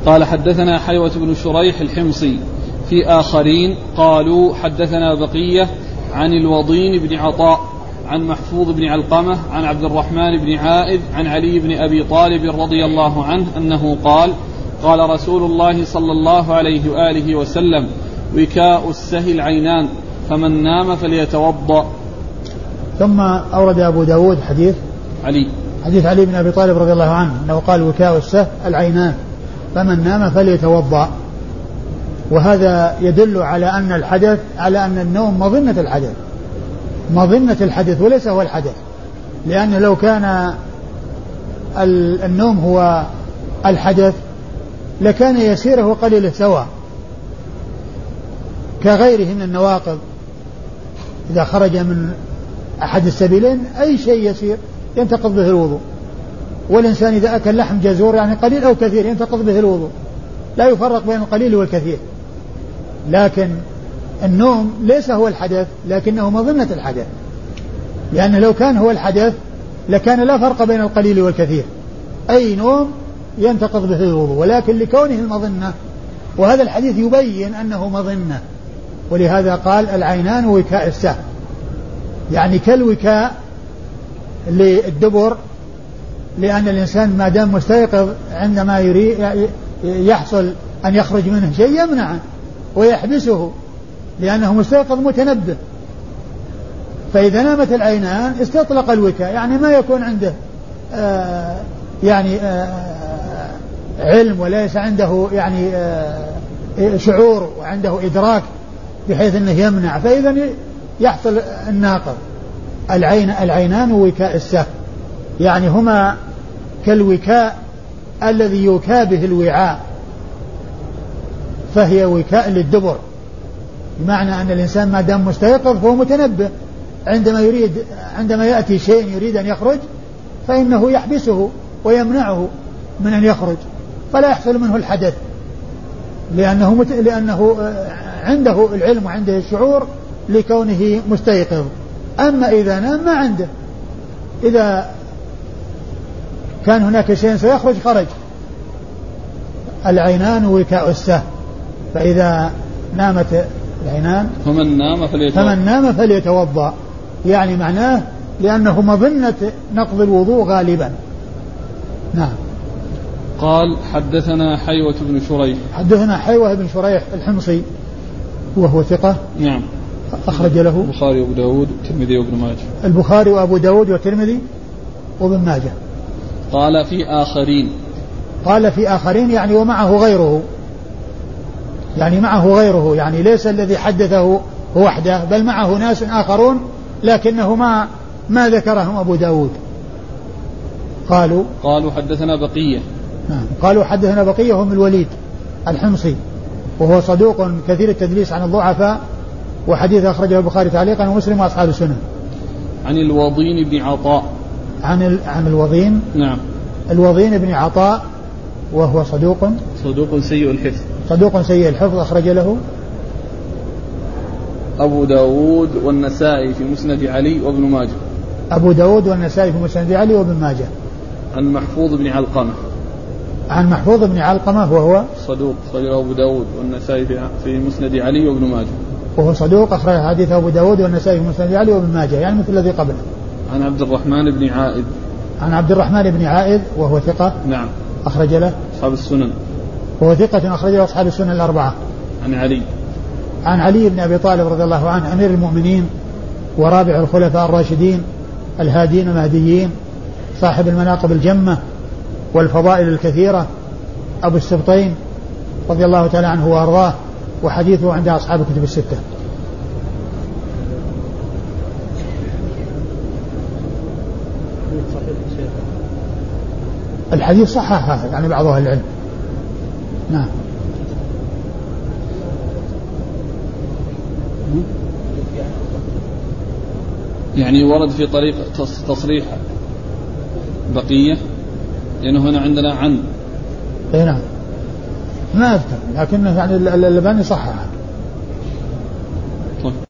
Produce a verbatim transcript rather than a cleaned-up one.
قال حدثنا حيوة بن شريح الحمصي. في آخرين قالوا حدثنا بقية عن الوضين بن عطاء عن محفوظ بن علقمة عن عبد الرحمن بن عائذ عن علي بن أبي طالب رضي الله عنه أنه قال قال رسول الله صلى الله عليه وآله وسلم وكاء السهي العينان فمن نام فليتوضأ. ثم أورد أبو داود حديث علي حديث علي بن أبي طالب رضي الله عنه أنه قال وكاء السهي العينان فمن نام فليتوضأ. وهذا يدل على أن الحدث على أن النوم مظنة الحدث مظنة الحدث وليس هو الحدث، لأنه لو كان النوم هو الحدث لكان يسيره وقليله سواء كغيره من النواقض. إذا خرج من أحد السبيلين أي شيء يسير ينتقض به الوضوء، والإنسان إذا أكل لحم جزور يعني قليل أو كثير ينتقض به الوضوء، لا يفرق بين القليل والكثير. لكن النوم ليس هو الحدث لكنه مظنة الحدث، لأنه لو كان هو الحدث لكان لا فرق بين القليل والكثير، أي نوم ينتقض به الوضوء، ولكن لكونه المظنة، وهذا الحديث يبين أنه مظنة، ولهذا قال العينان وكاء السهل، يعني كالوكاء للدبر، لأن الإنسان ما دام مستيقظ عندما يريد يحصل أن يخرج منه شيء يمنعه ويحبسه لأنه مستيقظ متنبه. فإذا نامت العينان استطلق الوكاء، يعني ما يكون عنده آه يعني آه علم وليس عنده يعني آه شعور وعنده إدراك بحيث أنه يمنع، فإذا يحصل الناقض. العين العينان وكاء السهل، يعني هما كالوكاء الذي يوكى به الوعاء، فهي وكاء للدبر، بمعنى أن الإنسان ما دام مستيقظ فهو متنبه، عندما يريد عندما يأتي شيء يريد أن يخرج فإنه يحبسه ويمنعه من أن يخرج، فلا يحصل منه الحدث، لأنه مت... لأنه عنده العلم وعنده الشعور لكونه مستيقظ. أما إذا نام ما عنده، إذا كان هناك شيء سيخرج خرج. العينان وكاء السهل، فإذا نامت العينان فمن نام فليتوضأ, فمن نام فليتوضأ، يعني معناه لأنه مظنة نقض الوضوء غالبا. نعم. قال حدثنا حيوة بن شريح حدثنا حيوة بن شريح الحمصي وهو ثقة. نعم. أخرج له البخاري وأبو داود والترمذي وابن ماجه. البخاري وأبو داود والترمذي وابن ماجه. قال في آخرين قال في آخرين يعني ومعه غيره، يعني معه غيره، يعني ليس الذي حدثه هو وحده، بل معه ناس آخرون لكنه ما ما ذكرهم أبو داود. قالوا قالوا حدثنا بقية. نعم. قالوا حدثنا بقية هم الوليد الحمصي وهو صدوق كثير التدليس عن الضعفاء، وحديث أخرجه البخاري تعليقا ومسلم وأصحاب السنن. عن الوضين بن عطاء. عن ال... عن الوضين. نعم. الوضين بن عطاء وهو صدوق صدوق سيء الحفظ. صدوق سيء الحفظ أخرج له أبو داود والنسائي في مسند علي وابن ماجه. أبو داود والنسائي في مسند علي وابن ماجه. عن محفوظ بن علقمة. عن محفوظ بن علقمة وهو صدوق أخرج أبو داود والنسائي في مسند علي وابن ماجه. وهو صدوق أخرج حديث أبو داود والنسائي في مسند علي وابن ماجه، يعني مثل الذي قبله. عن عبد الرحمن بن عائذ. عن عبد الرحمن بن عائذ وهو ثقة. نعم. أخرج له أصحاب السنن. وهو ثقة أخرج له أصحاب السنن الأربعة. عن علي. عن علي بن أبي طالب رضي الله عنه أمير المؤمنين ورابع الخلفاء الراشدين الهادين المهديين، صاحب المناقب الجمة والفضائل الكثيرة، أبو السبطين رضي الله تعالى عنه وأرضاه، وحديثه عند أصحاب الكتب الستة. الحديث صححه يعني بعض أهل العلم. نعم. يعني ورد في طريق تصريح بقية، لأنه هنا عندنا عن. اي نعم ما أذكر، لكنه يعني اللباني صححه.